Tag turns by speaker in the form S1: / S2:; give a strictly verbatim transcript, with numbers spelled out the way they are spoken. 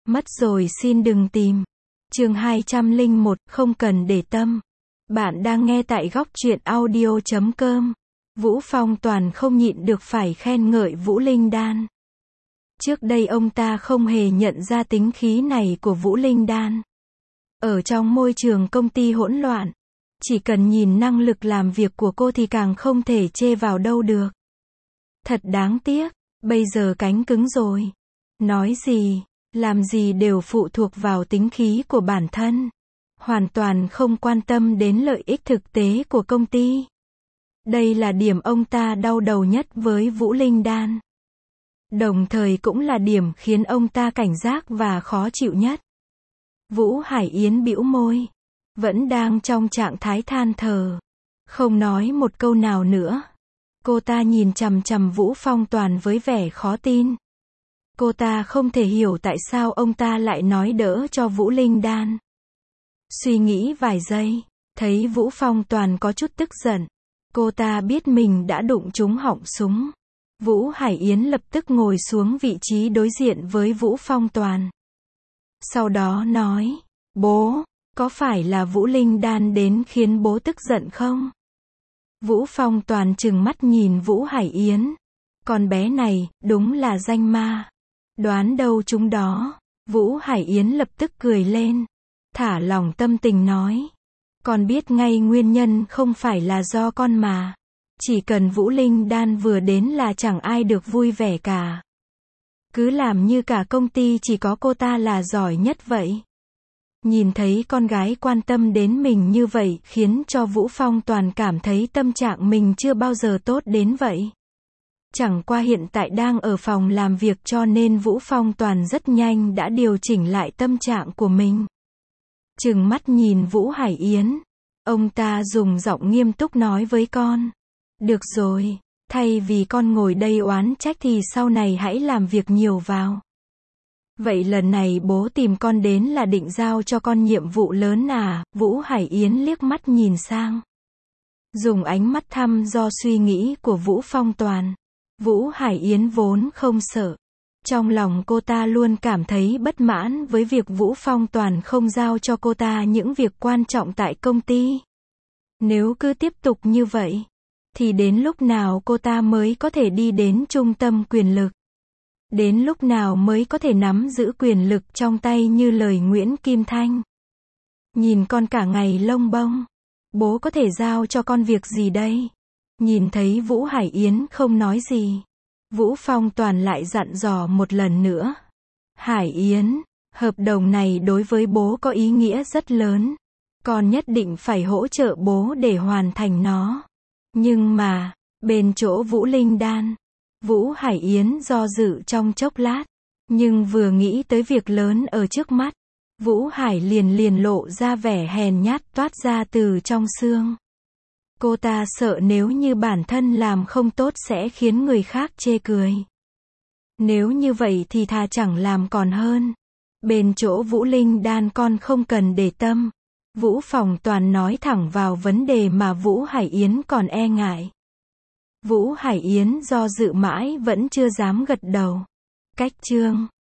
S1: Mất rồi xin đừng tìm. Chương hai trăm lẻ một, không cần để tâm. Bạn đang nghe tại góc truyện audio chấm com. Vũ Phong Toàn không nhịn được phải khen ngợi Vũ Linh Đan. Trước đây ông ta không hề nhận ra tính khí này của Vũ Linh Đan. Ở trong môi trường công ty hỗn loạn, chỉ cần nhìn năng lực làm việc của cô thì càng không thể chê vào đâu được. Thật đáng tiếc, bây giờ cánh cứng rồi. Nói gì, làm gì đều phụ thuộc vào tính khí của bản thân. Hoàn toàn không quan tâm đến lợi ích thực tế của công ty. Đây là điểm ông ta đau đầu nhất với Vũ Linh Đan. Đồng thời cũng là điểm khiến ông ta cảnh giác và khó chịu nhất. Vũ Hải Yến bĩu môi. Vẫn đang trong trạng thái than thở. Không nói một câu nào nữa. Cô ta nhìn chằm chằm Vũ Phong Toàn với vẻ khó tin. Cô ta không thể hiểu tại sao ông ta lại nói đỡ cho Vũ Linh Đan. Suy nghĩ vài giây, thấy Vũ Phong Toàn có chút tức giận. Cô ta biết mình đã đụng trúng họng súng. Vũ Hải Yến lập tức ngồi xuống vị trí đối diện với Vũ Phong Toàn. Sau đó nói, bố, có phải là Vũ Linh Đan đến khiến bố tức giận không? Vũ Phong Toàn trừng mắt nhìn Vũ Hải Yến. Con bé này, đúng là danh ma. Đoán đâu chúng đó. Vũ Hải Yến lập tức cười lên. Thả lỏng tâm tình nói. Con biết ngay nguyên nhân không phải là do con mà. Chỉ cần Vũ Linh Đan vừa đến là chẳng ai được vui vẻ cả. Cứ làm như cả công ty chỉ có cô ta là giỏi nhất vậy. Nhìn thấy con gái quan tâm đến mình như vậy khiến cho Vũ Phong Toàn cảm thấy tâm trạng mình chưa bao giờ tốt đến vậy. Chẳng qua hiện tại đang ở phòng làm việc cho nên Vũ Phong Toàn rất nhanh đã điều chỉnh lại tâm trạng của mình. Trừng mắt nhìn Vũ Hải Yến. Ông ta dùng giọng nghiêm túc nói với con. Được rồi, thay vì con ngồi đây oán trách thì sau này hãy làm việc nhiều vào. Vậy lần này bố tìm con đến là định giao cho con nhiệm vụ lớn à? Vũ Hải Yến liếc mắt nhìn sang. Dùng ánh mắt thăm dò suy nghĩ của Vũ Phong Toàn. Vũ Hải Yến vốn không sợ. Trong lòng cô ta luôn cảm thấy bất mãn với việc Vũ Phong Toàn không giao cho cô ta những việc quan trọng tại công ty. Nếu cứ tiếp tục như vậy, thì đến lúc nào cô ta mới có thể đi đến trung tâm quyền lực? Đến lúc nào mới có thể nắm giữ quyền lực trong tay như lời Nguyễn Kim Thanh? Nhìn con cả ngày lông bông. Bố có thể giao cho con việc gì đây? Nhìn thấy Vũ Hải Yến không nói gì. Vũ Phong Toàn lại dặn dò một lần nữa. Hải Yến, hợp đồng này đối với bố có ý nghĩa rất lớn. Con nhất định phải hỗ trợ bố để hoàn thành nó. Nhưng mà, bên chỗ Vũ Linh Đan, Vũ Hải Yến do dự trong chốc lát. Nhưng vừa nghĩ tới việc lớn ở trước mắt, Vũ Hải liền liền lộ ra vẻ hèn nhát toát ra từ trong xương. Cô ta sợ nếu như bản thân làm không tốt sẽ khiến người khác chê cười. Nếu như vậy thì thà chẳng làm còn hơn. Bên chỗ Vũ Linh Đan con không cần để tâm. Vũ Phong Toàn nói thẳng vào vấn đề mà Vũ Hải Yến còn e ngại. Vũ Hải Yến do dự mãi vẫn chưa dám gật đầu. Cách chương